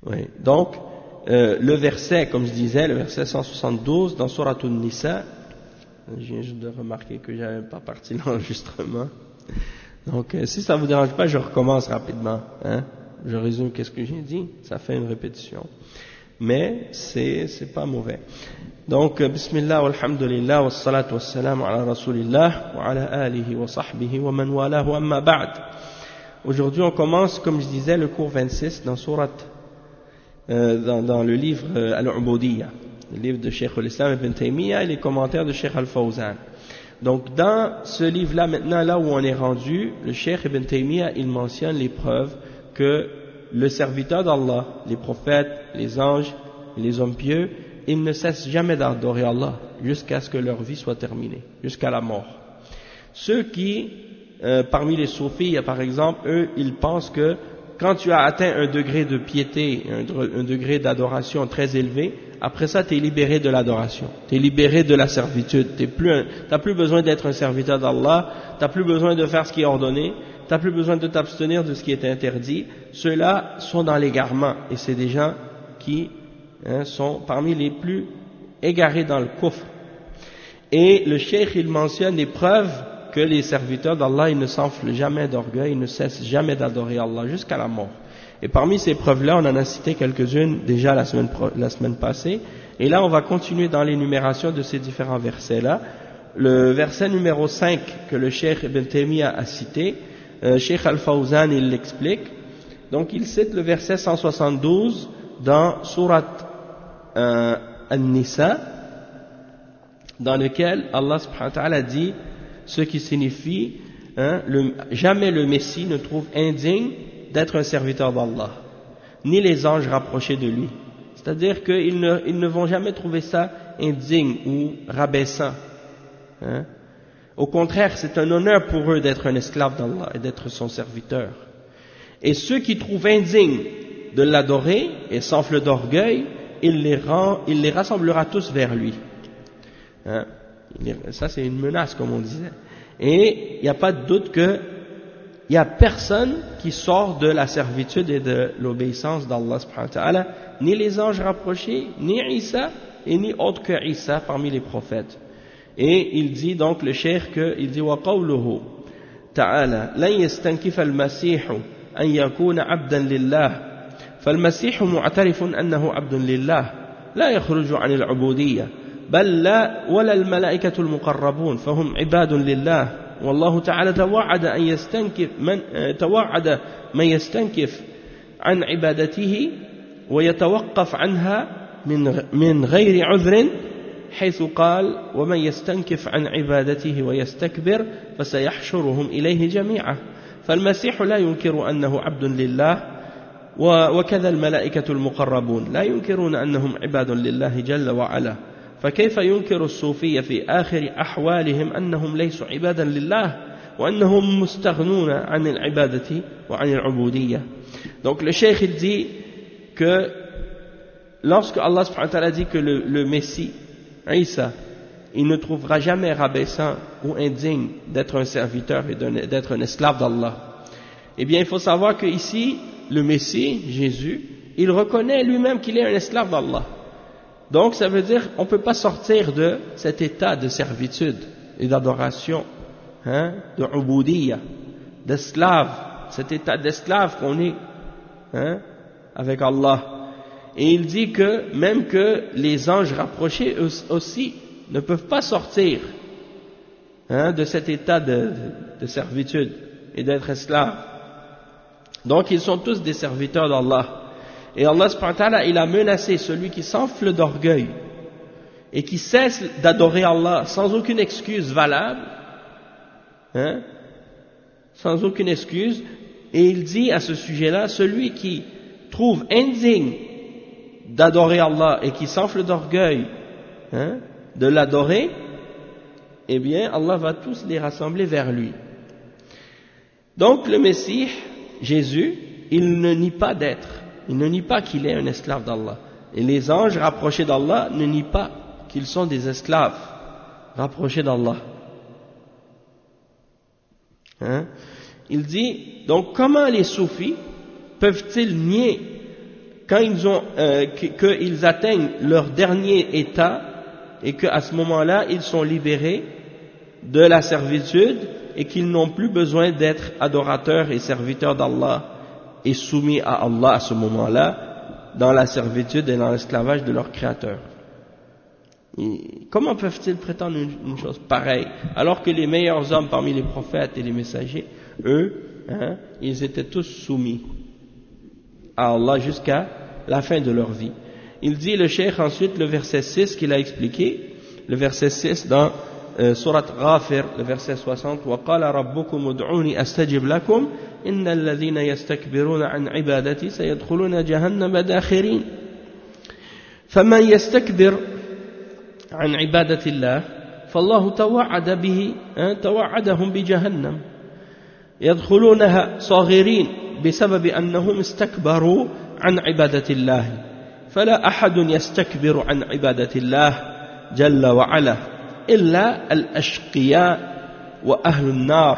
Oui. Donc, le verset, comme je disais, le verset 172 dans Surat An-Nisa, je viens juste de remarquer que j'avais pas parti l'enregistrement. Donc, si ça vous dérange pas, je recommence rapidement. Hein? Je résume qu'est-ce que j'ai dit. Ça fait une répétition. Mais c'est pas mauvais. Donc, bismillah, walhamdulillah, wassalatu wassalamu ala rasulillah, wa ala alihi wa sahbihi wa man walahu amma ba'd. Aujourd'hui, on commence, comme je disais, le cours 26 dans Surat, dans le livre Al-Ubudiyya, le livre de Cheikh al-Islam ibn Taymiyyah et les commentaires de Cheikh al-Fawzan. Donc, dans ce livre-là, maintenant, là où on est rendu, le Cheikh ibn Taymiyyah, il mentionne les preuves que le serviteur d'Allah, les prophètes, les anges, les hommes pieux, ils ne cessent jamais d'adorer Allah jusqu'à ce que leur vie soit terminée, jusqu'à la mort. Ceux qui, parmi les soufis, par exemple, eux, ils pensent que quand tu as atteint un degré de piété, un degré d'adoration très élevé, après ça, tu es libéré de l'adoration, tu es libéré de la servitude, t'as plus besoin d'être un serviteur d'Allah, t'as plus besoin de faire ce qui est ordonné, t'as plus besoin de t'abstenir de ce qui est interdit. Ceux-là sont dans l'égarement, et c'est des gens qui sont parmi les plus égarés dans le kufr. Et le cheikh, il mentionne les preuves que les serviteurs d'Allah, ils ne s'enflent jamais d'orgueil, ils ne cessent jamais d'adorer Allah jusqu'à la mort. Et parmi ces preuves-là, on en a cité quelques-unes déjà la semaine passée, et là on va continuer dans l'énumération de ces différents versets-là. Le verset numéro 5 que le cheikh Ibn Taymiyyah a cité, Cheikh Al-Fawzan, il l'explique. Donc il cite le verset 172 dans Surat An-Nisa, dans lequel Allah subhanahu wa ta'ala dit ce qui signifie jamais le Messie ne trouve indigne d'être un serviteur d'Allah, ni les anges rapprochés de lui. C'est-à-dire qu'ils ne vont jamais trouver ça indigne ou rabaissant. Au contraire, c'est un honneur pour eux d'être un esclave d'Allah et d'être son serviteur. Et ceux qui trouvent indigne de l'adorer et s'enflent d'orgueil, il les rassemblera tous vers lui. Ça c'est une menace, comme on disait. Et il n'y a pas de doute qu'il n'y a personne qui sort de la servitude et de l'obéissance d'Allah subhanahu wa ta'ala, ni les anges rapprochés, ni Isa, et ni autre que Isa parmi les prophètes. Et il dit donc, le cheikh, il dit وَقَوْلُهُ تعالى لن يستنكف المسيح أن يكون عبدا لله فالمسيح معترف أنه عبد لله لا يخرج عن العبودية بل لا ولا الملائكة المقربون فهم عباد لله والله تعالى توعد من يستنكف عن عبادته ويتوقف عنها من غير عذر حيث قال ومن يستنكف عن عبادته ويستكبر فسيحشرهم إليه جميعا فالمسيح لا ينكر أنه عبد لله وكذا الملائكة المقربون لا ينكرون أنهم عباد لله جل وعلا فكيف ينكر الصوفية في آخر أحوالهم أنهم ليسوا عبادا لله وأنهم مستغنون عن العبادة وعن العبودية. Donc le cheikh il dit que lorsque Allah subhanahu wa ta'ala dit que le Messie Isa, il ne trouvera jamais rabaissant ou indigne d'être un serviteur et d'être un esclave d'Allah. Eh bien, il faut savoir que ici, le Messie, Jésus, il reconnaît lui-même qu'il est un esclave d'Allah. Donc, ça veut dire qu'on ne peut pas sortir de cet état de servitude et d'adoration, de ubudiyya, d'esclave, cet état d'esclave qu'on est avec Allah. Et il dit que même que les anges rapprochés aussi ne peuvent pas sortir de cet état de servitude et d'être esclaves. Donc ils sont tous des serviteurs d'Allah. Et Allah subhanahu wa ta'ala, il a menacé celui qui s'enfle d'orgueil et qui cesse d'adorer Allah sans aucune excuse valable, sans aucune excuse, et il dit à ce sujet-là, celui qui trouve indigne d'adorer Allah et qui s'enfle d'orgueil de l'adorer, eh bien Allah va tous les rassembler vers lui. Donc le Messie, Jésus, il ne nie pas il ne nie pas qu'il est un esclave d'Allah. Et les anges rapprochés d'Allah ne nient pas qu'ils sont des esclaves rapprochés d'Allah. Il dit, donc comment les soufis peuvent-ils nier quand ils ont qu'ils atteignent leur dernier état et qu'à ce moment-là ils sont libérés de la servitude et qu'ils n'ont plus besoin d'être adorateurs et serviteurs d'Allah et soumis à Allah à ce moment-là dans la servitude et dans l'esclavage de leur créateur. Et comment peuvent-ils prétendre une chose pareille alors que les meilleurs hommes parmi les prophètes et les messagers, eux, ils étaient tous soumis à Allah jusqu'à la fin de leur vie. Il dit le cheikh ensuite le verset 6 qu'il a expliqué, le verset 6 dans Surat Ghafir, le verset 60, وَقَالَ رَبُّكُمُ ادْعُونِي أَسْتَجِبْ لَكُمْ إِنَّ الَّذِينَ يَسْتَكْبِرُونَ عَنْ عِبَادَتِي سَيَدْخُلُونَ جَهَنَّمَ دَاخِرِينَ فَمَنْ يَسْتَكْبِرْ عن عبادة الله فالله توعدهم بجهنم يدخلونها صاغرين بسبب أنهم استكبروا عن عبادة الله فلا أحد يستكبر عن عبادة الله جل وعلا إلا الأشقياء وأهل النار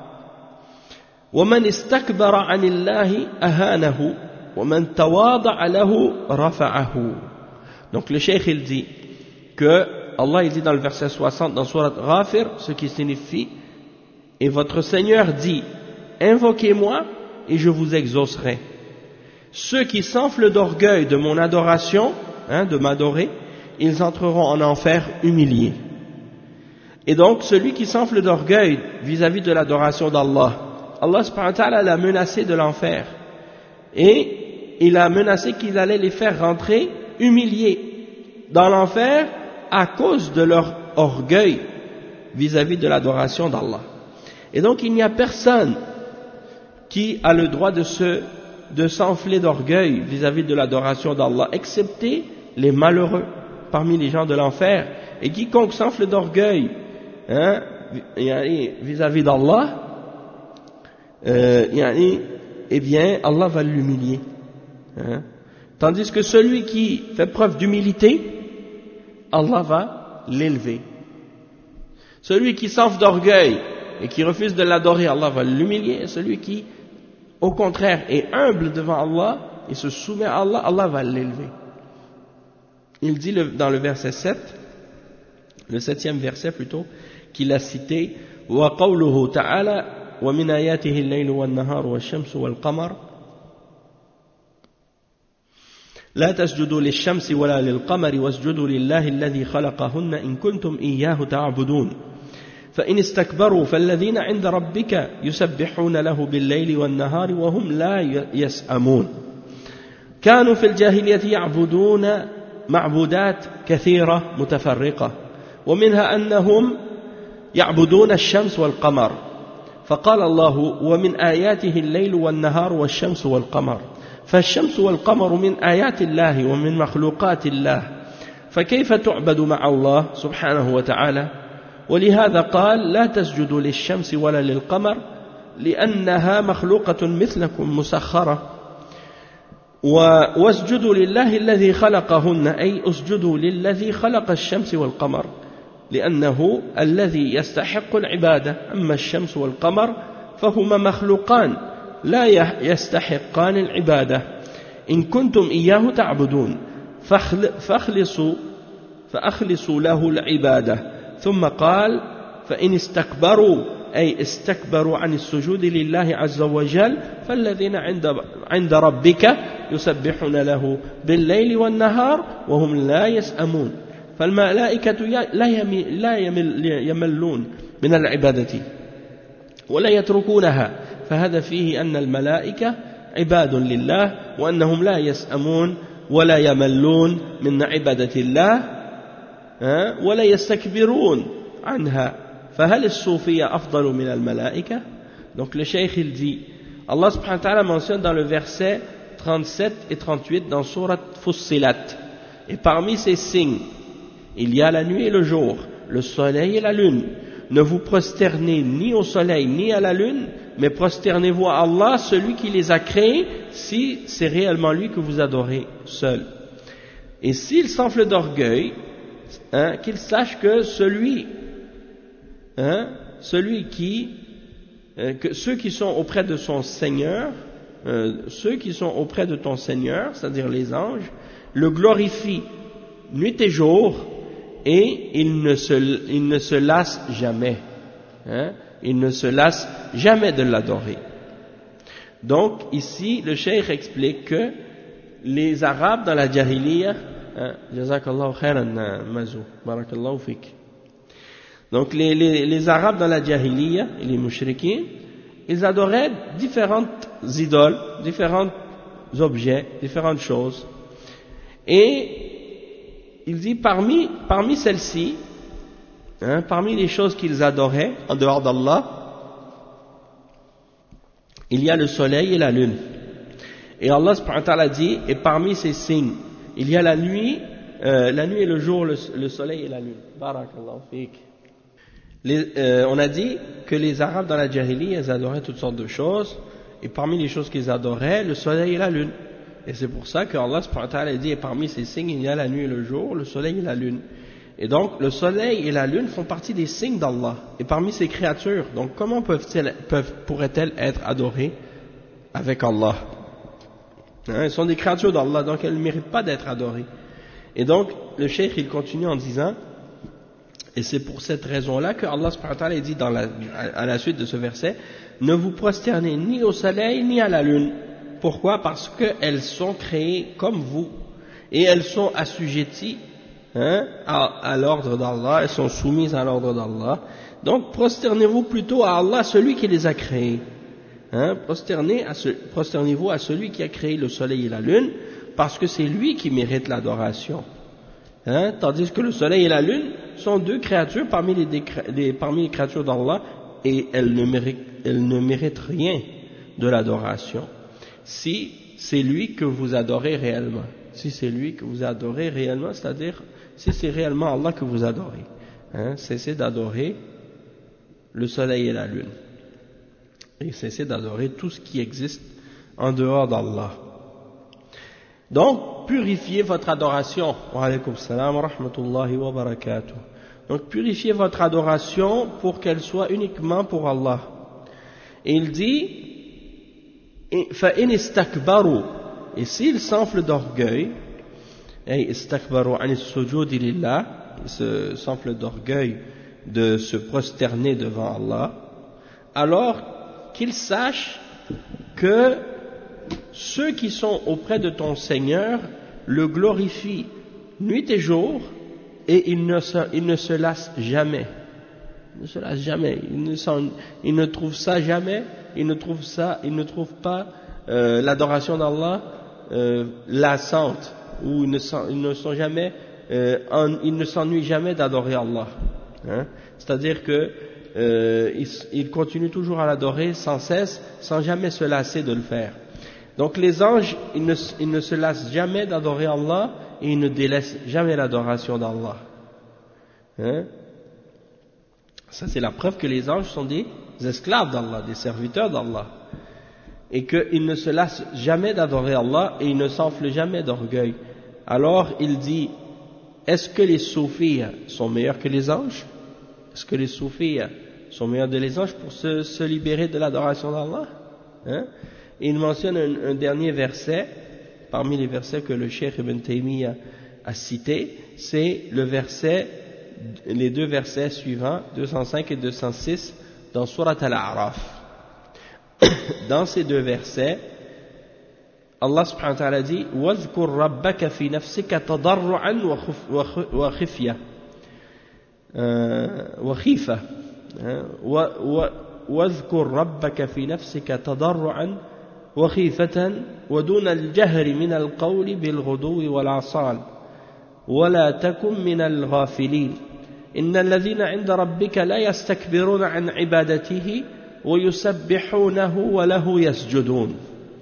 ومن استكبر عن الله أهانه ومن تواضع له رفعه. Donc le cheikh il dit que Allah il dit dans le verset 60 dans Surat Ghafir, ce qui signifie et votre Seigneur dit invoquez-moi et je vous exaucerai. Ceux qui s'enflent d'orgueil de mon adoration, de m'adorer, ils entreront en enfer humiliés. Et donc celui qui s'enfle d'orgueil vis-à-vis de l'adoration d'Allah, Allah subhanahu wa ta'ala l'a menacé de l'enfer et il a menacé qu'il allait les faire rentrer humiliés dans l'enfer à cause de leur orgueil vis-à-vis de l'adoration d'Allah. Et donc il n'y a personne qui a le droit de s'enfler d'orgueil vis-à-vis de l'adoration d'Allah, excepté les malheureux parmi les gens de l'enfer. Et quiconque s'enfle d'orgueil vis-à-vis d'Allah, eh bien Allah va l'humilier. Tandis que celui qui fait preuve d'humilité, Allah va l'élever. Celui qui s'enfle d'orgueil et qui refuse de l'adorer, Allah va l'humilier. Et celui qui, au contraire, est humble devant Allah et se soumet à Allah, Allah va l'élever. Il dit dans le verset 7, le 7e verset plutôt, qu'il a cité وَقَوْلُهُ تَعَالَى وَمِنْ آيَاتِهِ اللَّيْلُ وَالنَّهَارُ وَالشَّمْسُ وَالْقَمَرُ لا تسجدوا للشمس ولا للقمر واسجدوا لله الذي خلقهن إن كنتم إياه تعبدون فإن استكبروا فالذين عند ربك يسبحون له بالليل والنهار وهم لا يسأمون كانوا في الجاهلية يعبدون معبودات كثيرة متفرقة ومنها أنهم يعبدون الشمس والقمر فقال الله ومن آياته الليل والنهار والشمس والقمر فالشمس والقمر من آيات الله ومن مخلوقات الله فكيف تعبد مع الله سبحانه وتعالى ولهذا قال لا تسجدوا للشمس ولا للقمر لأنها مخلوقة مثلكم مسخرة واسجدوا لله الذي خلقهن أي اسجدوا للذي خلق الشمس والقمر لأنه الذي يستحق العبادة أما الشمس والقمر فهما مخلوقان لا يستحقان العبادة إن كنتم إياه تعبدون فأخلصوا له العبادة ثم قال فإن استكبروا أي استكبروا عن السجود لله عز وجل فالذين عند ربك يسبحون له بالليل والنهار وهم لا يسأمون فالملائكة لا يملون من العبادة ولا يتركونها فهذا فيه أن الملائكة عباد لله وأنهم لا يسأمون ولا يملون من عبادة الله ولا يستكبرون عنها فهل الصوفية أفضل من الملائكة. Donc le cheikh il dit, Allah subhanahu wa ta'ala mentionne dans le verset 37 et 38 dans Surat Fussilat, et parmi ces signes il y a la nuit et le jour, le soleil et la lune. Ne vous prosternez ni au soleil ni à la lune, mais prosternez-vous à Allah, celui qui les a créés, si c'est réellement lui que vous adorez seul. Et s'il s'enfle d'orgueil, qu'il sache que celui qui, que ceux qui sont auprès de son Seigneur, ceux qui sont auprès de ton Seigneur, c'est-à-dire les anges, le glorifient nuit et jour, et ils ne se lassent jamais. Hein? Ils ne se lassent jamais de l'adorer. Donc ici, le cheikh explique que les Arabes dans la Jahiliya, Jazakallahu khairan Mazou, Barakallahu fik. Donc les Arabes dans la Jahiliya, et les Mushrikins, ils adoraient différentes idoles, différents objets, différentes choses. Et il dit parmi celles-ci, parmi les choses qu'ils adoraient en dehors d'Allah, il y a le soleil et la lune. Et Allah subhanahu wa ta'ala dit, et parmi ces signes, il y a la nuit et le jour, le soleil et la lune. Barakallahu fik. On a dit que les Arabes dans la Jahiliya, ils adoraient toutes sortes de choses, et parmi les choses qu'ils adoraient, le soleil et la lune. Et c'est pour ça que Allah subhanahu wa ta'ala dit, et parmi ces signes, il y a la nuit et le jour, le soleil et la lune. Et donc, le soleil et la lune font partie des signes d'Allah, et parmi ces créatures. Donc, comment pourraient-elles être adorées avec Allah? Elles sont des créatures d'Allah, donc elles ne méritent pas d'être adorées. Et donc, le cheikh, il continue en disant, et c'est pour cette raison-là que Allah subhanahu wa ta'ala dit à la suite de ce verset, ne vous prosternez ni au soleil ni à la lune. Pourquoi? Parce qu'elles sont créées comme vous, et elles sont assujetties à l'ordre d'Allah, elles sont soumises à l'ordre d'Allah. Donc prosternez-vous plutôt à Allah, celui qui les a créées. Prosternez-vous à celui qui a créé le soleil et la lune, parce que c'est lui qui mérite l'adoration. Tandis que le soleil et la lune sont deux créatures parmi les créatures d'Allah, et elles ne méritent rien de l'adoration. Si c'est lui que vous adorez réellement. Si c'est lui que vous adorez réellement, c'est-à-dire si c'est réellement Allah que vous adorez. Cessez d'adorer le soleil et la lune. Et cessez d'adorer tout ce qui existe en dehors d'Allah. Donc, purifiez votre adoration. Wa alaykum salam wa rahmatullahi wa barakatuh. Donc, purifiez votre adoration pour qu'elle soit uniquement pour Allah. Et il dit, فَإِنِ اسْتَكْبَرُوا, et s'ils s'enflent d'orgueil, et istakbaru an as-sujud lillah, se s'enflent d'orgueil de se prosterner devant Allah, alors qu'ils sachent que ceux qui sont auprès de ton Seigneur le glorifient nuit et jour, et ils ne se lassent jamais. Ils ne se lassent jamais. Ils ne trouvent ça jamais. Ils ne trouvent pas l'adoration d'Allah lassante, ou ils ne s'ennuient jamais d'adorer Allah. C'est-à-dire que ils continuent toujours à l'adorer sans cesse, sans jamais se lasser de le faire. Donc les anges, ils ne se lassent jamais d'adorer Allah, et ils ne délaissent jamais l'adoration d'Allah. Ça, c'est la preuve que les anges sont des esclaves d'Allah, des serviteurs d'Allah, et qu'ils ne se lassent jamais d'adorer Allah, et ils ne s'enflent jamais d'orgueil. Alors il dit, est-ce que les soufis sont meilleurs que les anges? Est-ce que les soufis sont meilleurs que les anges pour se libérer de l'adoration d'Allah? Et il mentionne un dernier verset, parmi les versets que le Cheikh Ibn Taymiyyah a cités, c'est les deux versets suivants, 205 et 206, dans Surat Al-A'raf. Dans ces deux versets, Allah subhanahu wa ta'ala dit وَاذْكُرْ رَبَّكَ فِي نَفْسِكَ تَضَرُّعًا وَخِفْيَةً وَخِيفَةً وَاذْكُرْ رَبَّكَ فِي نَفْسِكَ تَضَرُّعًا وَخِيفَةً وَدُونَ الْجَهْرِ مِنَ الْقَوْلِ بِالْغُدُوِّ وَالْعَصَالِ وَلَا تَكُنْ مِنَ الْغَافِلِينَ إِنَّ الَّذِينَ عِندَ رَبِّكَ لَا يَسْتَكْبِرُونَ عَنْ عِبَادَتِهِ ويسبحونه وله يسجدون.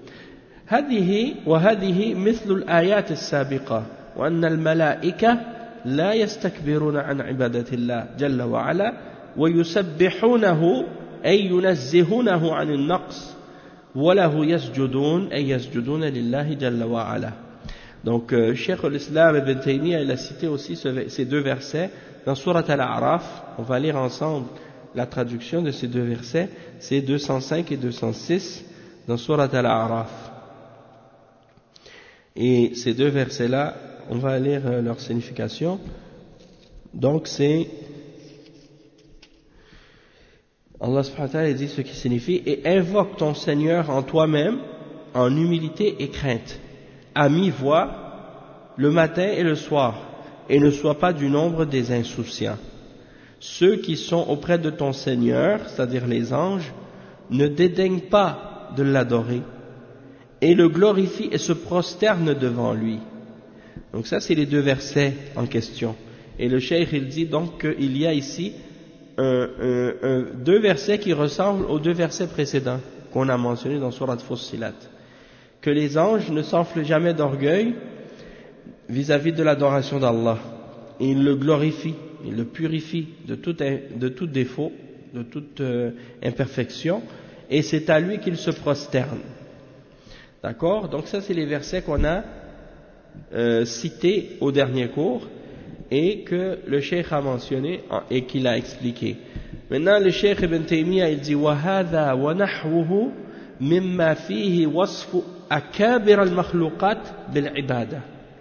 وهذه مثل الآيات السابقة، وأن الملائكة لا يستكبرون عن عبادة الله جل وعلا ويسبحونه أي ينزهونه عن النقص وله يسجدون أي يسجدون لله جل وعلا. Donc Cheikh al-Islam Ibn Taymiyyah, il a cité aussi ces deux versets dans Surat Al-A'raf. On va lire ensemble la traduction de ces deux versets, c'est 205 et 206 dans Surat Al-A'raf. Et ces deux versets-là, on va lire leur signification. Donc c'est Allah subhanahu wa ta'ala dit ce qui signifie: et invoque ton Seigneur en toi-même, en humilité et crainte, à mi-voix, le matin et le soir, et ne sois pas du nombre des insouciants. Ceux qui sont auprès de ton Seigneur, c'est-à-dire les anges, ne dédaignent pas de l'adorer, et le glorifient et se prosternent devant lui. Donc ça, c'est les deux versets en question. Et le cheikh, il dit donc qu'il y a ici deux versets qui ressemblent aux deux versets précédents qu'on a mentionnés dans Surat Fussilat. Que les anges ne s'enflent jamais d'orgueil vis-à-vis de l'adoration d'Allah. Et ils le glorifient, ils le purifient de tout défaut, de toute imperfection, et c'est à lui qu'ils se prosternent. D'accord? Donc ça, c'est les versets qu'on a cités au dernier cours et que le cheikh a mentionné et qu'il a expliqué. Maintenant, le cheikh Ibn Taymiyyah, il dit: وَهَذَا وَنَحْوُهُ مِمَّا فِيهِ وَصْفُ أَكَابِرَ الْمَخْلُوقَاتِ بِالْعِبَادَةِ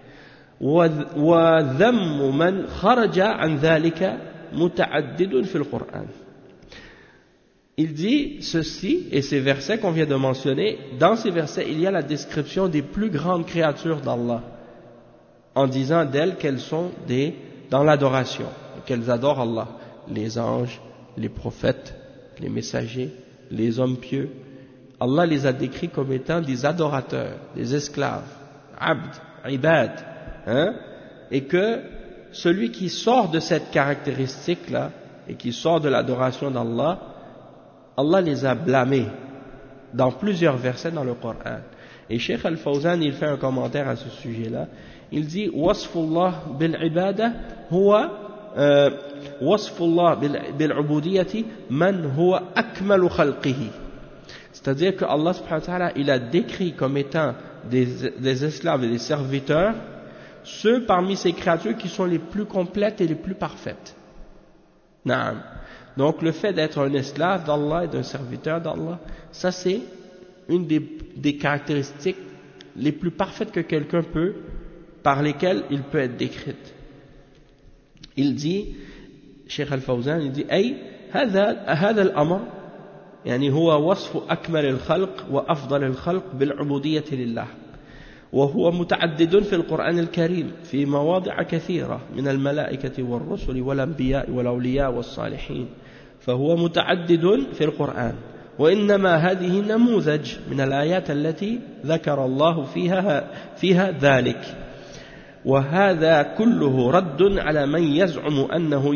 وَذَمُّ مَنْ خَرَجَ عَنْ ذَلِكَ مُتَعَدِّدٌ فِي الْقُرْآنِ. Il dit ceci, et ces versets qu'on vient de mentionner, dans ces versets, il y a la description des plus grandes créatures d'Allah, en disant d'elles qu'elles sont dans l'adoration, qu'elles adorent Allah, les anges, les prophètes, les messagers, les hommes pieux. Allah les a décrits comme étant des adorateurs, des esclaves, abd, ibad, et que celui qui sort de cette caractéristique-là, et qui sort de l'adoration d'Allah, Allah les a blâmés dans plusieurs versets dans le Coran. Et Cheikh Al-Fawzan, il fait un commentaire à ce sujet-là. Il dit: Wasfullah bil-ibada huwa wasfullah bil-ubudiyyati man huwa akmalu khalqihi. C'est-à-dire que Allah subhanahu wa ta'ala, il a décrit comme étant des esclaves et des serviteurs ceux parmi ces créatures qui sont les plus complètes et les plus parfaites. Naam. Donc le fait d'être un esclave d'Allah et d'un serviteur d'Allah, ça c'est une des caractéristiques les plus parfaites que quelqu'un peut, par lesquelles il peut être décrit. Il dit, Cheikh Al-Fawzan, il dit: Ay, هذا الأمر يعني هو وصف أكمل الخلق وأفضل الخلق بالعبودية لله وهو متعدد في القرآن الكريم في مواضع كثيرة من الملائكة والرسل والأنبياء والأولياء والصالحين، فهو متعدد في القرآن، وإنما هذه نموذج من الآيات التي ذكر الله فيها ذلك، وهذا كله رد على من يزعم أنه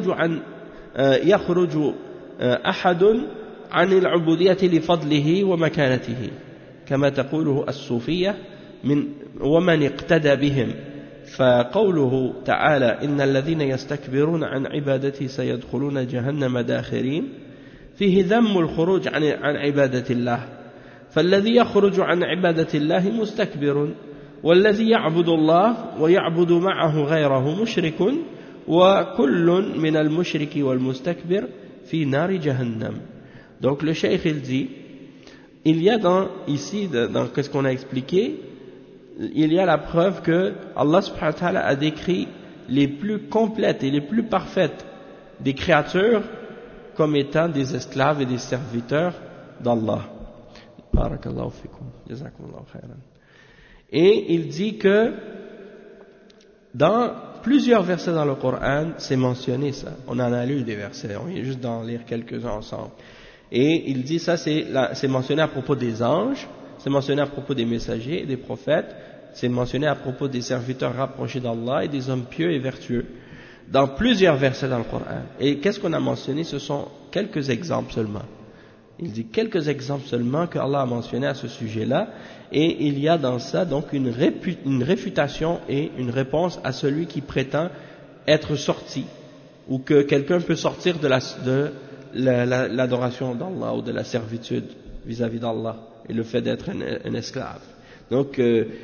يخرج أحد عن العبودية لفضله ومكانته كما تقوله الصوفية ومن اقتدى بهم. فقوله تعالى: إن الذين يستكبرون عن عبادتي سيدخلون جهنم داخرين، فيه ذم الخروج عن عبادة الله، فالذي يخرج عن عبادة الله مستكبر، والذي يعبد الله ويعبد معه غيره مشرك، وكل من المشرك والمستكبر في نار جهنم. Donc le cheikh il dit, il y a ici dans ce qu'on a expliqué, il y a la preuve que Allah subhanahu wa ta'ala a décrit les plus complètes et les plus parfaites des créatures comme étant des esclaves et des serviteurs d'Allah. Barakallahu fikum, jazakumullahu khairan. Et il dit que dans plusieurs versets dans le Coran, c'est mentionné ça. On en a lu des versets, on vient juste d'en lire quelques-uns ensemble. Et il dit ça, c'est mentionné à propos des anges, c'est mentionné à propos des messagers et des prophètes, c'est mentionné à propos des serviteurs rapprochés d'Allah et des hommes pieux et vertueux, dans plusieurs versets dans le Coran. Et qu'est-ce qu'on a mentionné? Ce sont quelques exemples seulement. Il dit quelques exemples seulement que Allah a mentionné à ce sujet-là, et il y a dans ça donc une réfutation et une réponse à celui qui prétend être sorti, ou que quelqu'un peut sortir de l'adoration d'Allah ou de la servitude vis-à-vis d'Allah et le fait d'être un esclave. Donc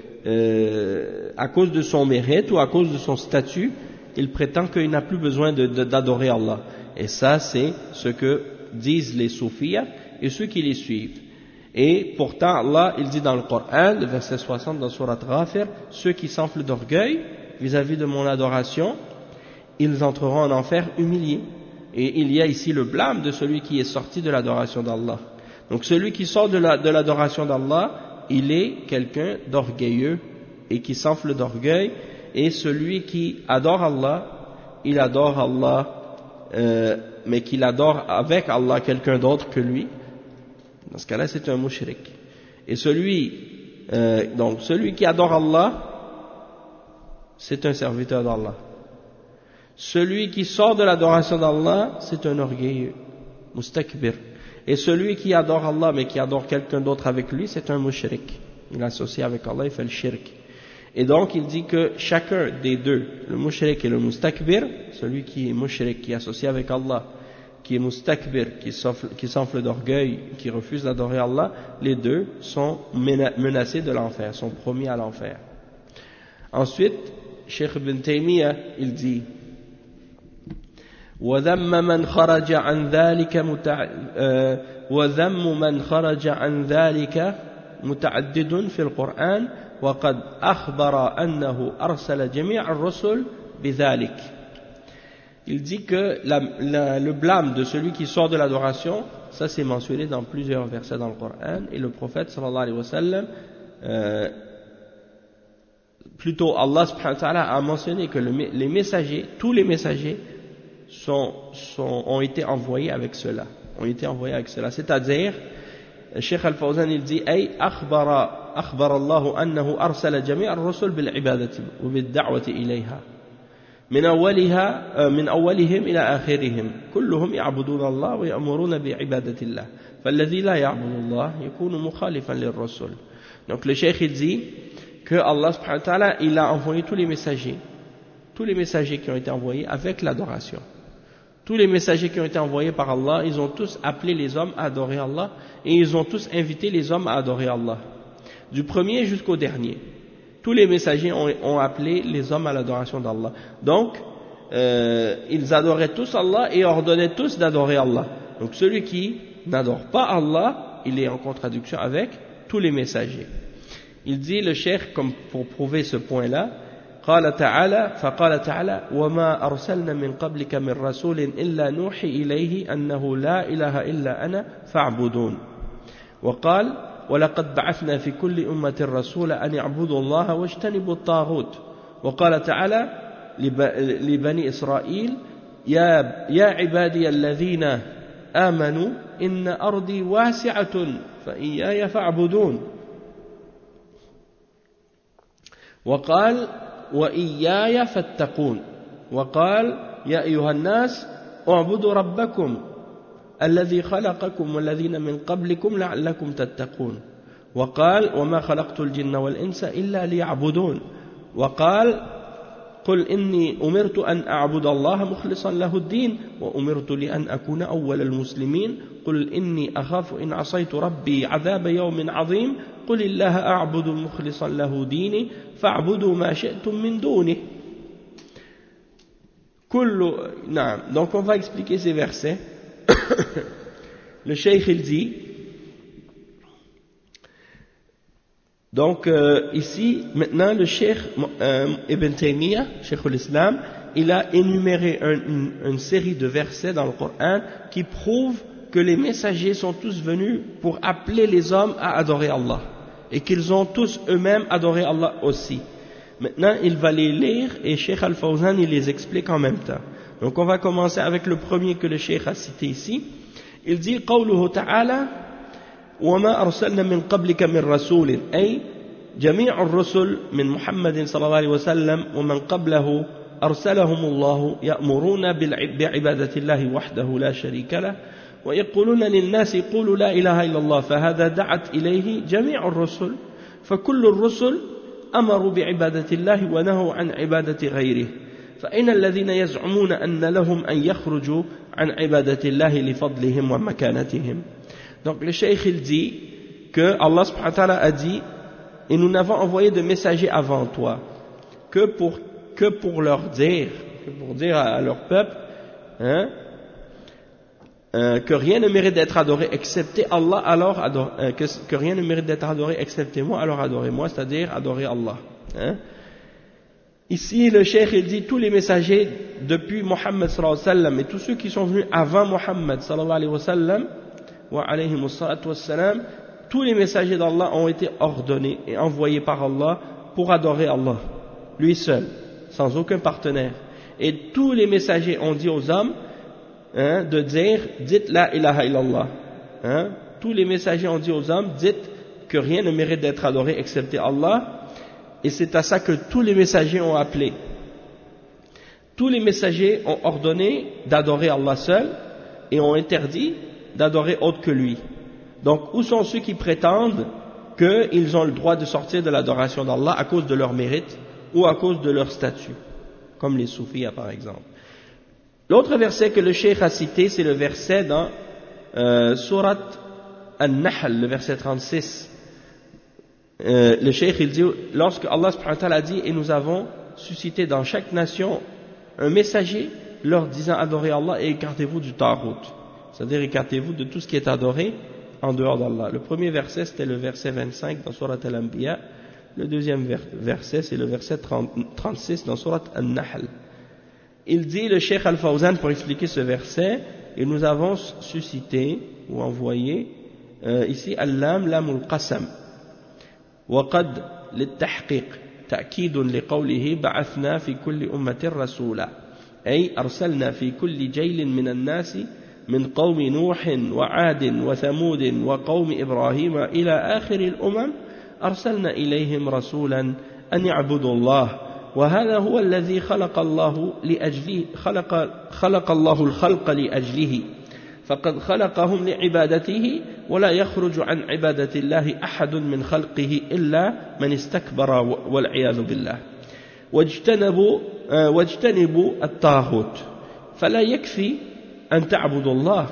à cause de son mérite ou à cause de son statut, il prétend qu'il n'a plus besoin d'adorer Allah. Et ça c'est ce que disent les soufis et ceux qui les suivent. Et pourtant Allah il dit dans le Coran, le verset 60 dans Surat Ghafir, ceux qui s'enflent d'orgueil vis-à-vis de mon adoration, ils entreront en enfer humiliés. Et il y a ici le blâme de celui qui est sorti de l'adoration d'Allah. Donc celui qui sort de l'adoration d'Allah, il est quelqu'un d'orgueilleux et qui s'enfle d'orgueil, et celui qui adore Allah, il adore Allah, mais qu'il adore avec Allah quelqu'un d'autre que lui, dans ce cas-là c'est un mushrik. Et donc celui qui adore Allah, c'est un serviteur d'Allah. Celui qui sort de l'adoration d'Allah, c'est un orgueilleux, mustakbir. Et celui qui adore Allah mais qui adore quelqu'un d'autre avec lui, c'est un mushrik. Il associe avec Allah, il fait le shirk. Et donc il dit que chacun des deux, le mushrik et le mustakbir, celui qui est mushrik, qui est associé avec Allah, qui est mustakbir, qui s'enfle d'orgueil, qui refuse d'adorer Allah, les deux sont menacés de l'enfer, sont promis à l'enfer. Ensuite, Cheikh Ibn Taymiyyah, il dit وذم من خرج عن ذلك متعدد في القرآن وقد أخبر أنه أرسل جميع الرسل بذلك. Il dit que le blâme de celui qui sort de l'adoration, ça c'est mentionné dans plusieurs versets dans le Coran, et le prophète sallallahu alayhi wa sallam, plutôt Allah subhanahu wa ta'ala a mentionné que les messagers, tous les messagers ont été envoyés avec cela, c'est-à-dire Cheikh Al-Fawzan il dit أي أخبر الله أنه أرسل جميع الرسل بالعبادة وبالدعوة إليها من أولهم إلى آخرهم كلهم يعبدون الله ويأمرون بعبادة الله فالذي لا يعبد الله يكون مخالفا للرسل. Donc le Cheikh il dit que Allah subhanahu wa ta'ala il a envoyé tous les messagers qui ont été envoyés avec l'adoration. Tous les messagers qui ont été envoyés par Allah, ils ont tous appelé les hommes à adorer Allah et ils ont tous invité les hommes à adorer Allah. Du premier jusqu'au dernier. Tous les messagers ont appelé les hommes à l'adoration d'Allah. Donc, ils adoraient tous Allah et ordonnaient tous d'adorer Allah. Donc celui qui n'adore pas Allah, il est en contradiction avec tous les messagers. Il dit le cheikh, comme pour prouver ce point-là, قال تعالى وما أرسلنا من قبلك من رسول إلا نوحي إليه أنه لا إله إلا أنا فاعبدون وقال ولقد بعثنا في كل أمة رسولا أن يعبدوا الله واجتنبوا الطاغوت وقال تعالى لبني إسرائيل يا عبادي الذين آمنوا إن أرضي واسعة فإياي فاعبدون وقال وإياي فاتقون وقال يا أيها الناس اعبدوا ربكم الذي خلقكم والذين من قبلكم لعلكم تتقون وقال وما خلقت الجن والإنس إلا ليعبدون وقال قل إني أمرت أن أعبد الله مخلصا له الدين وأمرت لأن أكون أول المسلمين قل إني أخاف إن عصيت ربي عذاب يوم عظيم قل الله أعبد مخلصا له ديني فاعبدوا ما شئتم من دونه. Donc on va expliquer ces versets. Le cheikh il dit donc ici maintenant le cheikh Ibn Taymiyyah, cheikh l'Islam, il a énuméré une série de versets dans le Coran qui prouvent que les messagers sont tous venus pour appeler les hommes à adorer Allah et qu'ils ont tous eux-mêmes adoré Allah aussi. Maintenant il va les lire et Cheikh Al-Fawzan il les explique en même temps. Donc on va commencer avec le premier que le cheikh a cité ici. Il dit قوله تعالى وما أرسلنا من قبلك من رسول أي جميع الرسل من محمد صلى الله عليه وسلم ومن قبله أرسلهم الله يأمرون بعبادة الله وحده لا شريك له ويقولون للناس قولوا لا إله إلا الله فهذا دعت إليه جميع الرسل فكل الرسل أمروا بعبادة الله ونهوا عن عبادة غيره فإن الذين يزعمون أن لهم أن يخرجوا عن عبادة الله لفضلهم ومكانتهم. Donc le cheikh il dit que Allah subhanahu wa ta'ala a dit et nous n'avons envoyé de messagers avant toi que pour dire à leur peuple que rien ne mérite d'être adoré excepté Allah, alors que rien ne mérite d'être adoré excepté moi, alors adorez-moi, c'est-à-dire adorez Allah. Hein? Ici, le cheikh il dit tous les messagers depuis Mohammed sallallahu alayhi wa sallam et tous ceux qui sont venus avant Mohammed sallallahu alayhi wa sallam, wa alayhi wa sallam, tous les messagers d'Allah ont été ordonnés et envoyés par Allah pour adorer Allah, lui seul, sans aucun partenaire. Et tous les messagers ont dit aux hommes de dire, dites la ilaha illallah. Tous les messagers ont dit aux hommes, dites que rien ne mérite d'être adoré excepté Allah. Et c'est à ça que tous les messagers ont appelé. Tous les messagers ont ordonné d'adorer Allah seul et ont interdit d'adorer autre que lui. Donc, où sont ceux qui prétendent qu'ils ont le droit de sortir de l'adoration d'Allah à cause de leur mérite ou à cause de leur statut, comme les soufis par exemple. L'autre verset que le cheikh a cité, c'est le verset dans Surat An-Nahl, le verset 36. Le cheikh il dit, lorsque Allah subhanahu wa ta'ala a dit, et nous avons suscité dans chaque nation un messager leur disant adorez Allah et écartez-vous du taghut, c'est-à-dire écartez-vous de tout ce qui est adoré en dehors d'Allah. Le premier verset c'était le verset 25 dans Surat Al-Anbiya, le deuxième verset c'est le verset 36 dans Surat An-Nahl. Il dit, le cheikh Al-Fawzan, pour expliquer ce verset, et nous avons suscité ou envoyé ici al-lam, lamul qasam. وقد للتحقيق تأكيد لقوله بعثنا في كل أمة رسولا أي أرسلنا في كل جيل من الناس من قوم نوح وعاد وثمود وقوم إبراهيم إلى آخر الأمم أرسلنا إليهم رسولا أن يعبدوا الله وهذا هو الذي خلق الله لأجله خلق الله الخلق لأجله فقد خلقهم لعبادته ولا يخرج عن عبادة الله أحد من خلقه إلا من استكبر والعياذ بالله واجتنبوا الطاغوت فلا يكفي أن تعبدوا الله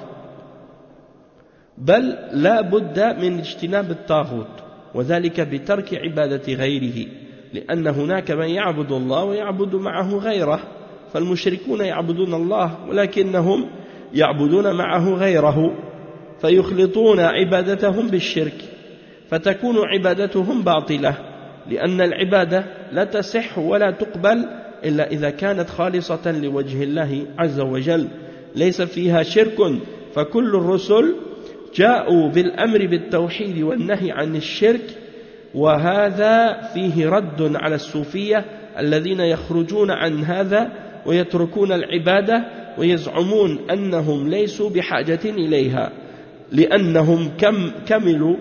بل لا بد من اجتناب الطاغوت وذلك بترك عبادة غيره لأن هناك من يعبد الله ويعبد معه غيره فالمشركون يعبدون الله ولكنهم يعبدون معه غيره فيخلطون عبادتهم بالشرك فتكون عبادتهم باطلة لأن العبادة لا تصح ولا تقبل إلا إذا كانت خالصة لوجه الله عز وجل ليس فيها شرك فكل الرسل جاءوا بالأمر بالتوحيد والنهي عن الشرك وهذا فيه رد على الصوفية الذين يخرجون عن هذا ويتركون العبادة ويزعمون أنهم ليسوا بحاجة إليها لأنهم كملوا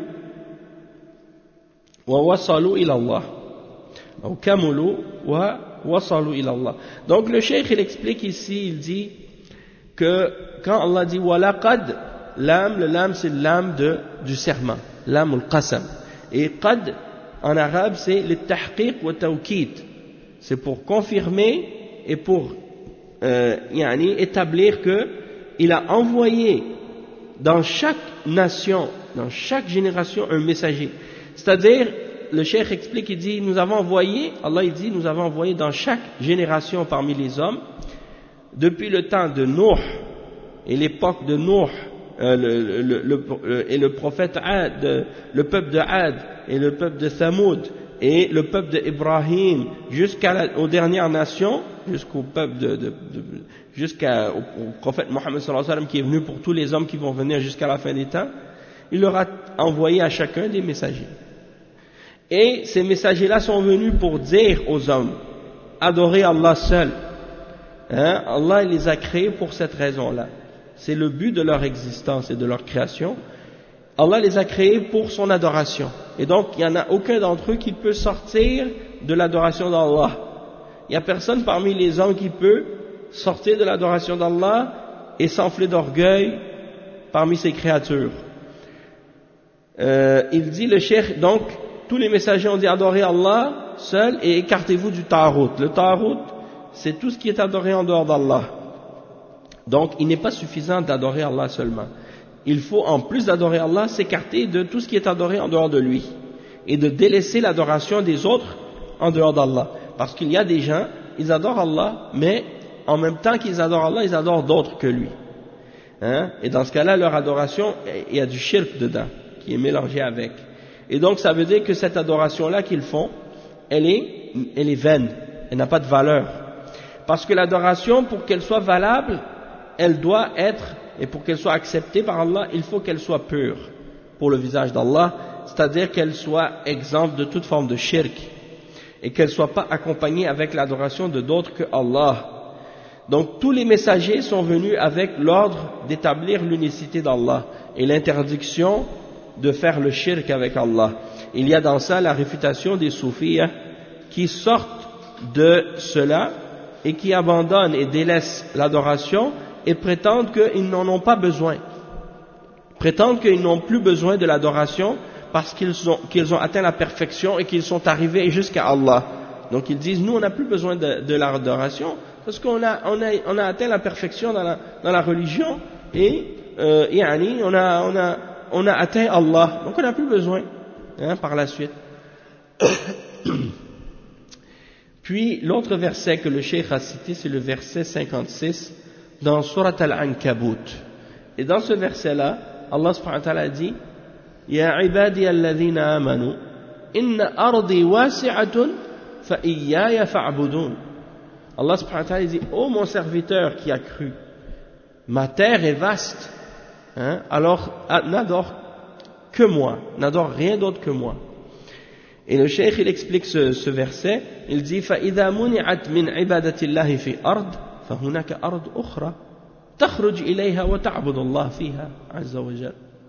ووصلوا إلى الله أو كملوا ووصلوا إلى الله. Donc le cheikh il explique ici, il dit que quand Allah dit walaqad, l'âme, le lam c'est l'âme du serment, l'âme al-qasam, et qad en arabe c'est le tahqiq wa tawkid, c'est pour confirmer et pour établir que il a envoyé dans chaque nation, dans chaque génération un messager. C'est-à-dire, le cheikh explique, il dit, nous avons envoyé, Allah il dit, nous avons envoyé dans chaque génération parmi les hommes, depuis le temps de Nuh et l'époque de Nuh, et le prophète Ad, le peuple de Ad et le peuple de Thamoud et le peuple d'Ibrahim jusqu'aux dernières nations, jusqu'au peuple jusqu'au prophète Mohammed sallallahu alayhi wa sallam qui est venu pour tous les hommes qui vont venir jusqu'à la fin des temps, il leur a envoyé à chacun des messagers. Et ces messagers-là sont venus pour dire aux hommes, adorez Allah seul. Allah il les a créés pour cette raison-là. C'est le but de leur existence et de leur création. Allah les a créés pour son adoration. Et donc, il n'y en a aucun d'entre eux qui peut sortir de l'adoration d'Allah. Il n'y a personne parmi les hommes qui peut sortir de l'adoration d'Allah et s'enfler d'orgueil parmi ses créatures. Il dit, le cheikh, donc, tous les messagers ont dit adorez Allah seul et écartez-vous du taghut. Le taghut, c'est tout ce qui est adoré en dehors d'Allah. Donc, il n'est pas suffisant d'adorer Allah seulement. Il faut, en plus d'adorer Allah, s'écarter de tout ce qui est adoré en dehors de lui et de délaisser l'adoration des autres en dehors d'Allah. Parce qu'il y a des gens, ils adorent Allah, mais en même temps qu'ils adorent Allah, ils adorent d'autres que lui. Hein? Et dans ce cas-là, leur adoration, il y a du shirk dedans, qui est mélangé avec. Et donc ça veut dire que cette adoration-là qu'ils font, elle est vaine, elle n'a pas de valeur. Parce que l'adoration, pour qu'elle soit valable, elle doit être, et pour qu'elle soit acceptée par Allah, il faut qu'elle soit pure pour le visage d'Allah, c'est-à-dire qu'elle soit exempte de toute forme de shirk, et qu'elle ne soit pas accompagnée avec l'adoration de d'autres que Allah. Donc tous les messagers sont venus avec l'ordre d'établir l'unicité d'Allah et l'interdiction de faire le shirk avec Allah. Il y a dans ça la réfutation des soufis qui sortent de cela et qui abandonnent et délaissent l'adoration et prétendent qu'ils n'en ont pas besoin. Prétendent qu'ils n'ont plus besoin de l'adoration parce qu'ils ont atteint la perfection et qu'ils sont arrivés jusqu'à Allah. Donc ils disent, nous on n'a plus besoin de l'adoration parce qu'on a atteint la perfection dans la religion et on a atteint Allah. Donc on n'a plus besoin par la suite. Puis l'autre verset que le cheikh a cité, c'est le verset 56 dans Surat Al-Ankabut. Et dans ce verset-là, Allah subhanahu wa ta'ala dit Ya ibadi alladhina amanu inna ardi wasi'atun fa iyaya fa'budun. Allah subhanahu wa ta'ala dit ô mon serviteur qui a cru, ma terre est vaste, alors n'adore que moi, n'adore rien d'autre que moi. Et le cheikh il explique ce verset, il dit فَإِذَا مُنِعَتْ مِنْ عِبَادَةِ اللَّهِ فِي أَرْضٍ فَهُنَاكَ أَرْض أُخْرَى تخرج إليها وتعبد الله فيها عز وجل.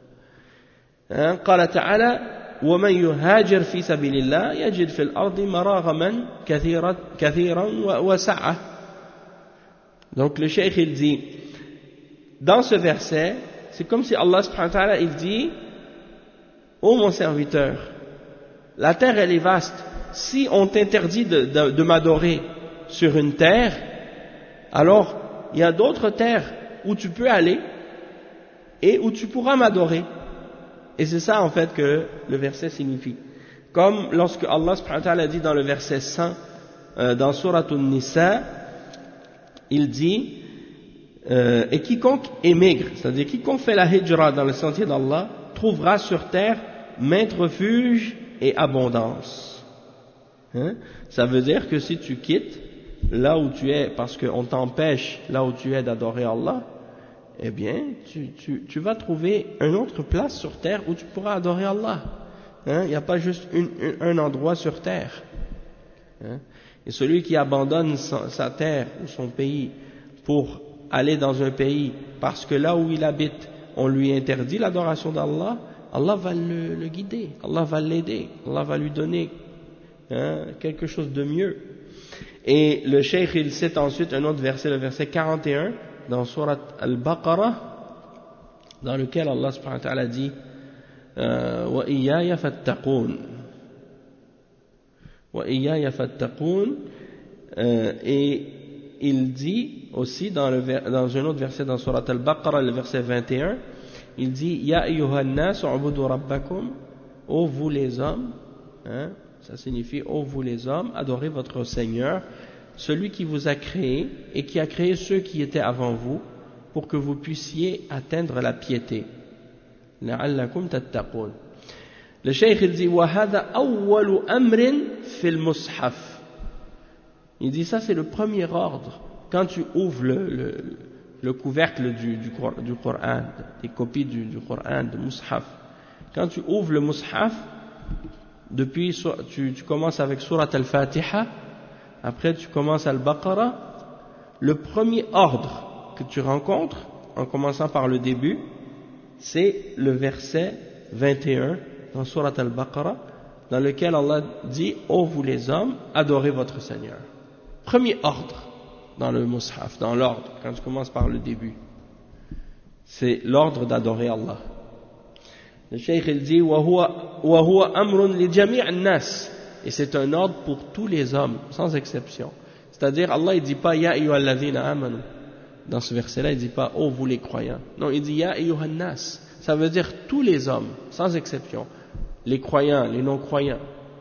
قال تعالى ومن يهاجر في سبيل الله يجد في الأرض مراغما كثيرا وسعة. Donc le cheikh il dit dans ce verset c'est comme si Allah subhanahu wa ta'ala il dit ô mon serviteur, la terre elle est vaste, si on t'interdit de m'adorer sur une terre, alors il y a d'autres terres où tu peux aller et où tu pourras m'adorer. Et c'est ça en fait que le verset signifie. Comme lorsque Allah subhanahu wa ta'ala dit dans le verset 100 dans Surat An-Nisa, il dit et quiconque émigre, c'est-à-dire quiconque fait la hijra dans le sentier d'Allah, trouvera sur terre maintes refuges et abondance. Ça veut dire que si tu quittes là où tu es parce qu'on t'empêche là où tu es d'adorer Allah, eh bien tu vas trouver une autre place sur terre où tu pourras adorer Allah. Il n'y a pas juste un endroit sur terre. Et celui qui abandonne sa terre ou son pays pour aller dans un pays parce que là où il habite on lui interdit l'adoration d'Allah, Allah va le guider, Allah va l'aider, Allah va lui donner quelque chose de mieux. Et le cheikh il cite ensuite un autre verset, le verset 41 dans Surat Al-Baqarah, dans lequel Allah subhanahu wa ta'ala dit wa iyaya fattaqoun, wa iyaya fattaqoun, et il dit aussi dans un autre verset dans Surat Al-Baqarah, le verset 21, il dit Ya ayyuhan nas u'budu rabbakum, ô vous les hommes, ça signifie ô vous les hommes, adorez votre Seigneur, celui qui vous a créé et qui a créé ceux qui étaient avant vous pour que vous puissiez atteindre la piété. La'allakum tattaqun. Le cheikh il dit wa hadha awwalu amrin fil mushaf. Il dit ça c'est le premier ordre quand tu ouvres le couvercle du Coran, des copies du Coran, du mushaf. Quand tu ouvres le mushaf, depuis tu commences avec Surat Al-Fatiha, après tu commences Al-Baqarah, le premier ordre que tu rencontres, en commençant par le début, c'est le verset 21 dans Surat Al-Baqarah, dans lequel Allah dit « Ô vous les hommes, adorez votre Seigneur ». Premier ordre dans le mushaf, dans l'ordre, quand tu commences par le début. C'est l'ordre d'adorer Allah. Le cheikh il dit wa huwa amrun li jami' an-nas, et c'est un ordre pour tous les hommes sans exception. C'est-à-dire Allah il dit pas ya ayyuhalladhina amanu. Dans ce verset-là, il dit pas oh vous les croyants. Non, il dit ya ayyuhan nas. Ça veut dire tous les hommes sans exception. Les croyants, les non-croyants,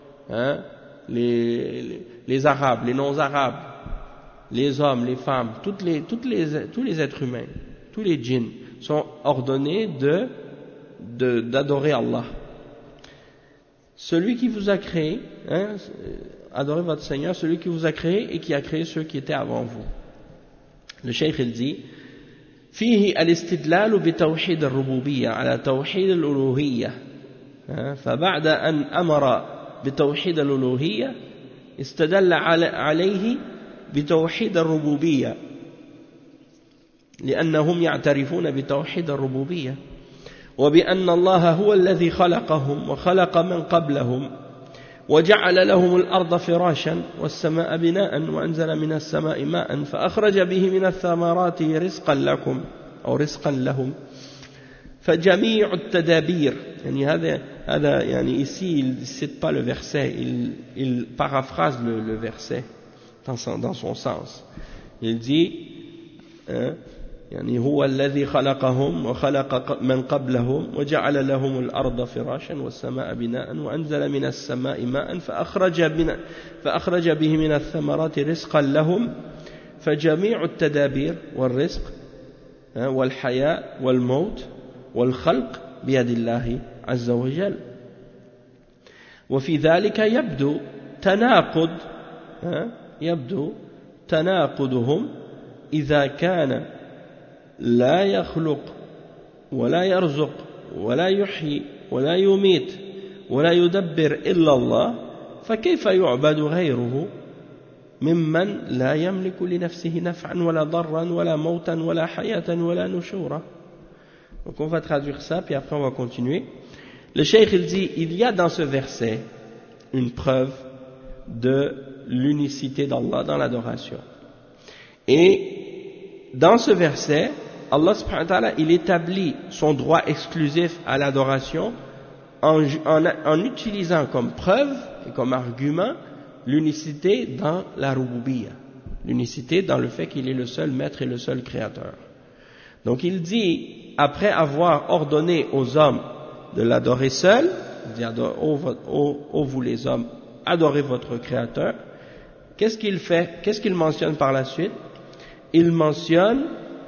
les arabes, les non-arabes, les hommes, les femmes, tous les êtres humains, tous les djinns, sont ordonnés d'adorer Allah. Celui qui vous a créé, adorez votre Seigneur, celui qui vous a créé et qui a créé ceux qui étaient avant vous. Le cheikh il dit فيه الاستدلال بتوحيد الربوبية على توحيد الألوهية فبعد أن أمر بتوحيد الألوهية استدل عليه بتوحيد الربوبية لأنهم يعترفون بتوحيد الربوبية وبأن الله هو الذي خلقهم وخلق من قبلهم وجعل لهم الأرض فراشا والسماء بناء وأنزل من السماء ماء فأخرج به من الثمرات رزقا لكم أو رزقا لهم فجميع التدابير يعني هذا يعني ici il ne cite pas le verset il paraphrase le verset dans son sens il dit يعني هو الذي خلقهم وخلق من قبلهم وجعل لهم الأرض فراشا والسماء بناء وأنزل من السماء ماء فأخرج به من الثمرات رزقا لهم فجميع التدابير والرزق والحياة والموت والخلق بيد الله عز وجل وفي ذلك يبدو تناقضهم إذا كان لا يخلق ولا يرزق ولا يحيي ولا يميت ولا يدبر إلا الله فكيف يعبد غيره ممن لا يملك لنفسه نفعا ولا ضرا ولا موتا ولا حياة ولا نشورا. Donc on va traduire ça puis après on va continuer. Le cheikh il dit il y a dans ce verset une preuve de l'unicité d'Allah dans l'adoration. Et dans ce verset, Allah subhanahu wa ta'ala, il établit son droit exclusif à l'adoration en utilisant comme preuve et comme argument l'unicité dans la rububiyya, l'unicité dans le fait qu'il est le seul maître et le seul créateur. Donc il dit, après avoir ordonné aux hommes de l'adorer seul, il dit, ô vous les hommes, adorez votre créateur, qu'est-ce qu'il fait? Qu'est-ce qu'il mentionne par la suite? Il mentionne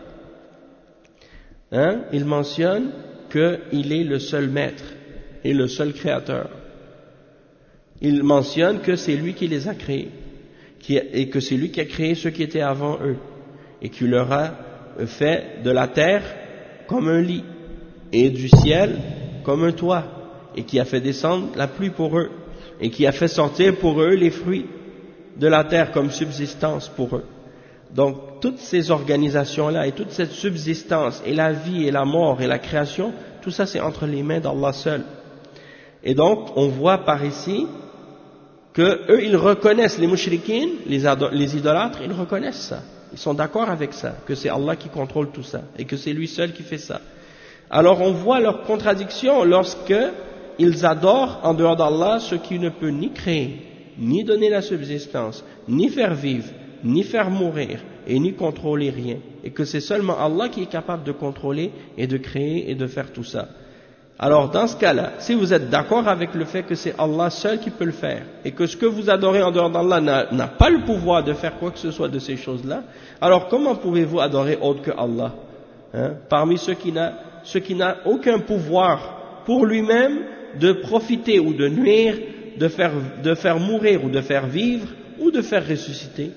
qu'il est le seul maître et le seul créateur. Il mentionne que c'est lui qui les a créés et que c'est lui qui a créé ceux qui étaient avant eux et qui leur a fait de la terre comme un lit et du ciel comme un toit et qui a fait descendre la pluie pour eux et qui a fait sortir pour eux les fruits de la terre comme subsistance pour eux. Donc toutes ces organisations-là et toute cette subsistance et la vie et la mort et la création, tout ça c'est entre les mains d'Allah seul. Et donc on voit par ici que eux ils reconnaissent, les mushrikines, les idolâtres, ils reconnaissent ça. Ils sont d'accord avec ça, que c'est Allah qui contrôle tout ça et que c'est lui seul qui fait ça. Alors on voit leur contradiction lorsque ils adorent en dehors d'Allah ce qui ne peut ni créer, ni donner la subsistance, ni faire vivre, ni faire mourir et ni contrôler rien, et que c'est seulement Allah qui est capable de contrôler et de créer et de faire tout ça. Alors dans ce cas-là, si vous êtes d'accord avec le fait que c'est Allah seul qui peut le faire et que ce que vous adorez en dehors d'Allah n'a pas le pouvoir de faire quoi que ce soit de ces choses-là, alors comment pouvez-vous adorer autre que Allah, parmi ceux qui n'a aucun pouvoir pour lui-même de profiter ou de nuire, de faire mourir ou de faire vivre ou de faire ressusciter.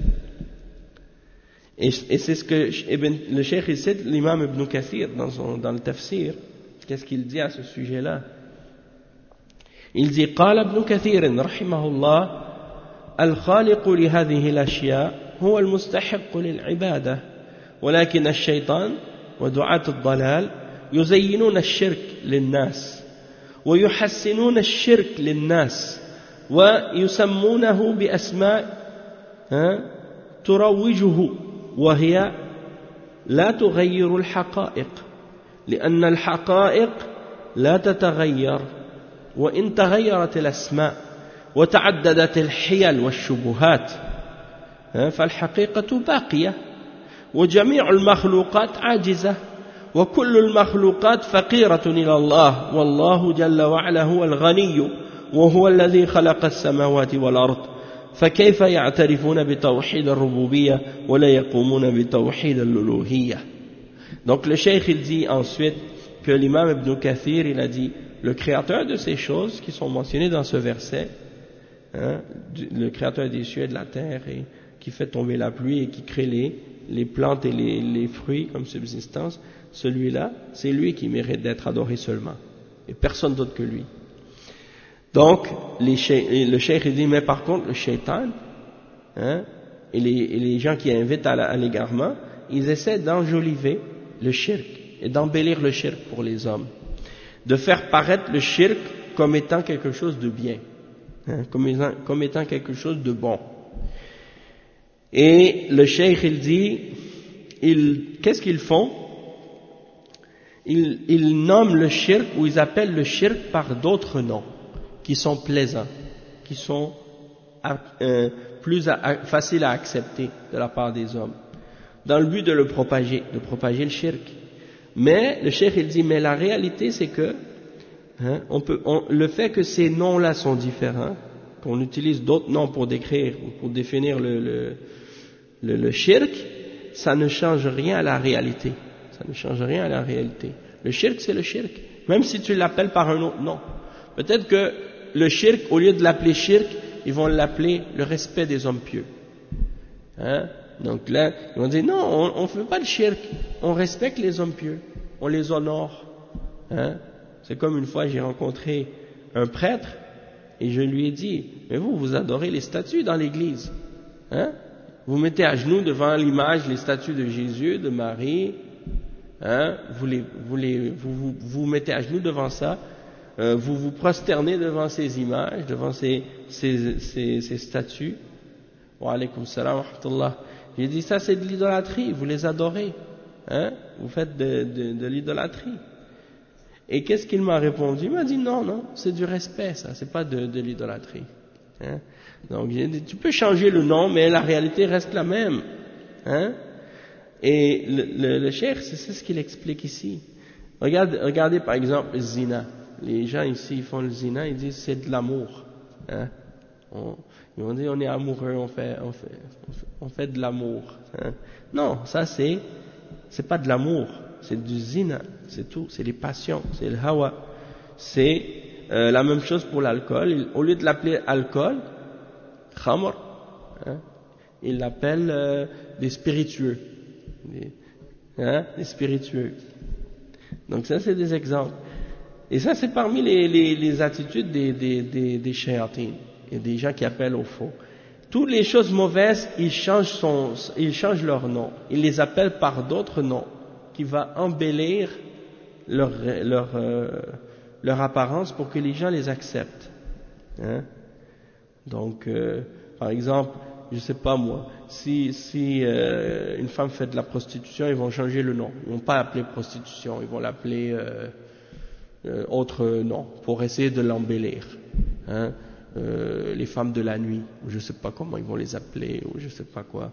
Et c'est ce que le cheikh cite l'imam Ibn Kathir dans le tafsir. Qu'est-ce qu'il dit à ce sujet-là? Il dit قال ابن كثير رحمه الله الخالق لهذه الأشياء هو المستحق للعبادة ولكن الشيطان ودعاة الضلال يزينون الشرك للناس ويحسنون الشرك للناس ويسمونه بأسماء تروجه وهي لا تغير الحقائق لأن الحقائق لا تتغير وإن تغيرت الأسماء وتعددت الحيل والشبهات فالحقيقة باقية وجميع المخلوقات عاجزة وكل المخلوقات فقيرة إلى الله والله جل وعلا هو الغني وهو الذي خلق السماوات والأرض فكيف يعترفون بتوحيد الربوبية ولا يقومون بتوحيد الألوهية. Donc le cheikh il dit ensuite que l'imam Ibn Kathir il a dit le créateur de ces choses qui sont mentionnées dans ce verset, hein, le créateur des cieux et de la terre et qui fait tomber la pluie et qui crée les plantes et les fruits comme subsistance, celui-là c'est lui qui mérite d'être adoré seulement et personne d'autre que lui. Donc le cheikh il dit mais par contre le shaitan, hein, et les gens qui invitent à l'égarement, ils essaient d'enjoliver le shirk et d'embellir le shirk pour les hommes, de faire paraître le shirk comme étant quelque chose de bien, hein, comme étant quelque chose de bon. Et le cheikh il dit, qu'est-ce qu'ils font? Ils nomment le shirk, ou ils appellent le shirk par d'autres noms qui sont plaisants, qui sont plus faciles à accepter de la part des hommes, dans le but de propager le shirk. Mais le cheikh il dit, mais la réalité c'est que hein, le fait que ces noms-là sont différents, qu'on utilise d'autres noms pour décrire ou pour définir le shirk, ça ne change rien à la réalité. Ça ne change rien à la réalité. Le shirk c'est le shirk, même si tu l'appelles par un autre nom. Peut-être que le shirk, au lieu de l'appeler shirk, ils vont l'appeler le respect des hommes pieux. Hein? Donc là, ils vont dire non, on ne fait pas le shirk, on respecte les hommes pieux, on les honore. Hein? C'est comme une fois j'ai rencontré un prêtre et je lui ai dit, mais vous adorez les statues dans l'église. Hein? Vous mettez à genoux devant l'image, les statues de Jésus, de Marie, hein? Vous mettez à genoux devant ça. Vous vous prosternez devant ces images, devant ces statues. Wa alaykum salam wa rahmatullah. J'ai dit ça c'est de l'idolâtrie, vous les adorez, hein? Vous faites de l'idolâtrie. Et qu'est-ce qu'il m'a répondu? Il m'a dit non, c'est du respect ça, c'est pas de l'idolâtrie. Hein? Donc j'ai dit tu peux changer le nom, mais la réalité reste la même. Hein? Et le cheikh, c'est ce qu'il explique ici. Regardez par exemple le zina. Les gens ici ils font le zina, ils disent c'est de l'amour. Hein? Ils vont dire on est amoureux, on fait de l'amour. Hein? Non, ça c'est pas de l'amour, c'est du zina, c'est tout, c'est les passions, c'est le hawa. C'est la même chose pour l'alcool. Au lieu de l'appeler alcool, khamr, hein, ils l'appellent des spiritueux. Des spiritueux. Donc ça c'est des exemples. Et ça c'est parmi les attitudes des shayatines et des gens qui appellent au faux. Toutes les choses mauvaises, ils changent leur nom. Ils les appellent par d'autres noms qui va embellir leur apparence pour que les gens les acceptent. Hein? Donc, par exemple, je sais pas moi, si une femme fait de la prostitution, ils vont changer le nom. Ils vont pas l'appeler prostitution, ils vont l'appeler autre nom pour essayer de l'embellir. Hein? Les femmes de la nuit, ou je sais pas comment ils vont les appeler, ou je sais pas quoi.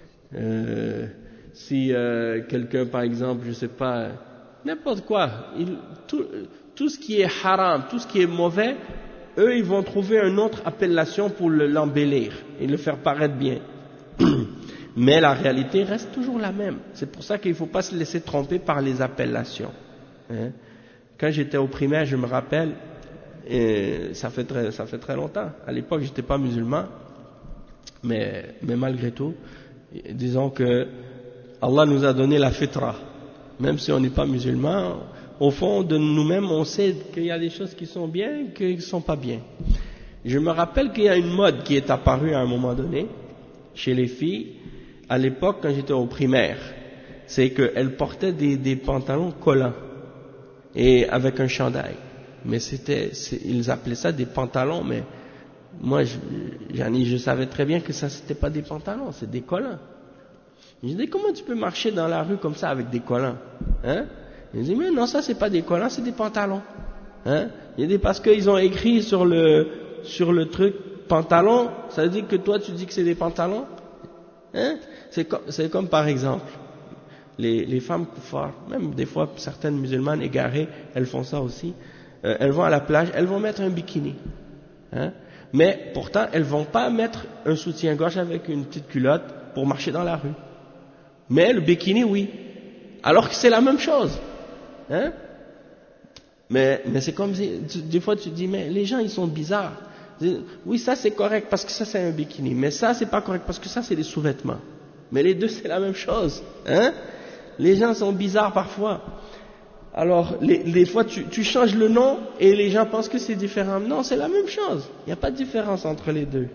Si quelqu'un, par exemple, je sais pas, n'importe quoi, tout ce qui est haram, tout ce qui est mauvais, eux, ils vont trouver une autre appellation pour l'embellir et le faire paraître bien. Mais la réalité reste toujours la même. C'est pour ça qu'il ne faut pas se laisser tromper par les appellations. Hein? Quand j'étais au primaire, je me rappelle, ça fait très longtemps. À l'époque, j'étais pas musulman, mais malgré tout, disons que Allah nous a donné la fitra. Même si on n'est pas musulman, au fond de nous-mêmes, on sait qu'il y a des choses qui sont bien et qui ne sont pas bien. Je me rappelle qu'il y a une mode qui est apparue à un moment donné chez les filles, à l'époque quand j'étais au primaire. C'est qu'elles portaient des pantalons collants et avec un chandail. Mais ils appelaient ça des pantalons, mais moi je savais très bien que ça c'était pas des pantalons, c'est des collants. Je dis comment tu peux marcher dans la rue comme ça avec des collants, hein? Il dit mais non, ça c'est pas des collants, c'est des pantalons. Hein? Il dit parce qu'ils ont écrit sur le truc pantalon, ça veut dire que toi tu dis que c'est des pantalons. Hein? C'est comme par exemple les femmes koufars, même des fois certaines musulmanes égarées, elles font ça aussi. Elles vont à la plage, elles vont mettre un bikini. Hein? Mais pourtant elles vont pas mettre un soutien-gorge avec une petite culotte pour marcher dans la rue. Mais le bikini oui. alors que c'est la même chose. Hein? Mais c'est comme si, des fois tu dis, mais les gens ils sont bizarres. Oui, ça c'est correct parce que ça c'est un bikini, mais ça c'est pas correct parce que ça c'est des sous-vêtements. Mais les deux c'est la même chose. Hein? Les gens sont bizarres parfois. Alors, les fois tu changes le nom et les gens pensent que c'est différent. Non, c'est la même chose. Il n'y a pas de différence entre les deux.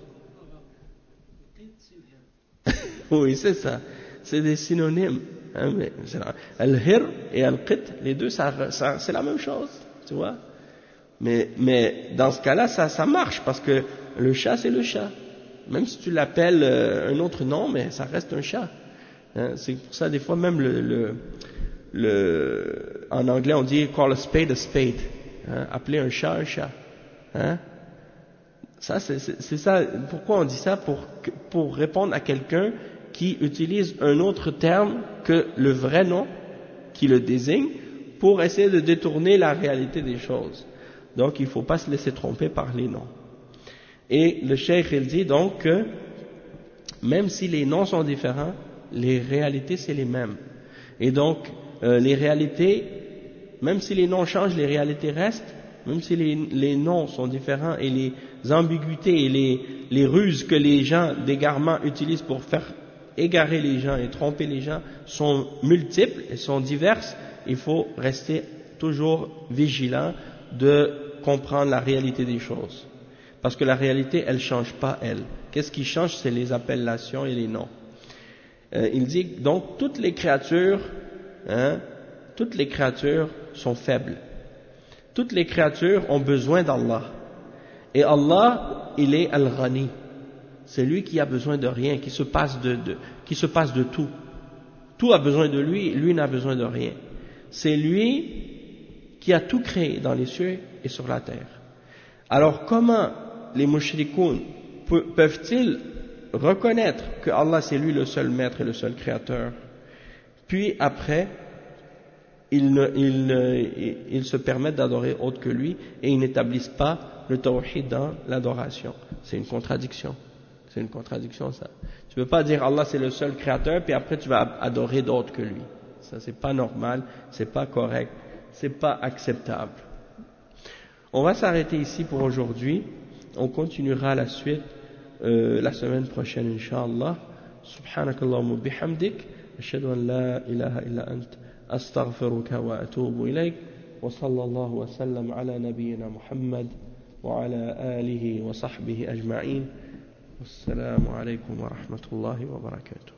Oui, c'est ça. C'est des synonymes. Hein, mais al-hir et al-qit, les deux, c'est la même chose. Tu vois? Mais dans ce cas-là, ça marche parce que le chat, c'est le chat. Même si tu l'appelles un autre nom, mais ça reste un chat. Hein, c'est pour ça, des fois, même en anglais, on dit call a spade a spade. Hein, appeler un chat. Hein? Ça, c'est ça. Pourquoi on dit ça? Pour répondre à quelqu'un qui utilise un autre terme que le vrai nom qui le désigne pour essayer de détourner la réalité des choses. Donc, il ne faut pas se laisser tromper par les noms. Et le cheikh, il dit donc que même si les noms sont différents, les réalités, c'est les mêmes. Et donc, les réalités, même si les noms changent, les réalités restent, même si les noms sont différents et les ambiguïtés et les ruses que les gens d'égarement utilisent pour faire égarer les gens et tromper les gens sont multiples et sont diverses, il faut rester toujours vigilant de comprendre la réalité des choses. Parce que la réalité, elle ne change pas, elle. Qu'est-ce qui change? C'est les appellations et les noms. Il dit, donc, toutes les créatures sont faibles. Toutes les créatures ont besoin d'Allah. Et Allah, il est Al-Ghani. C'est lui qui a besoin de rien, qui se passe de tout. Tout a besoin de lui, lui n'a besoin de rien. C'est lui qui a tout créé dans les cieux et sur la terre. Alors comment les mushrikoun peuvent-ils reconnaître que Allah c'est lui le seul maître et le seul créateur, puis après ils se permettent d'adorer autre que lui et ils n'établissent pas le tawhid dans l'adoration? C'est une contradiction. C'est une contradiction, ça. Tu ne peux pas dire Allah c'est le seul créateur, puis après tu vas adorer d'autres que lui. Ça, c'est pas normal, c'est pas correct, c'est pas acceptable. On va s'arrêter ici pour aujourd'hui. On continuera la suite la semaine prochaine, Inch'Allah. Subhanakallahumma bihamdik. Ashhadu an la ilaha illa ant. Astaghfiruka wa atubu ilayk. Wa sallallahu wa sallam ala nabiyyina Muhammad wa ala alihi wa sahbihi ajma'in. Wassalamu alaykum wa rahmatullahi wa barakatuh.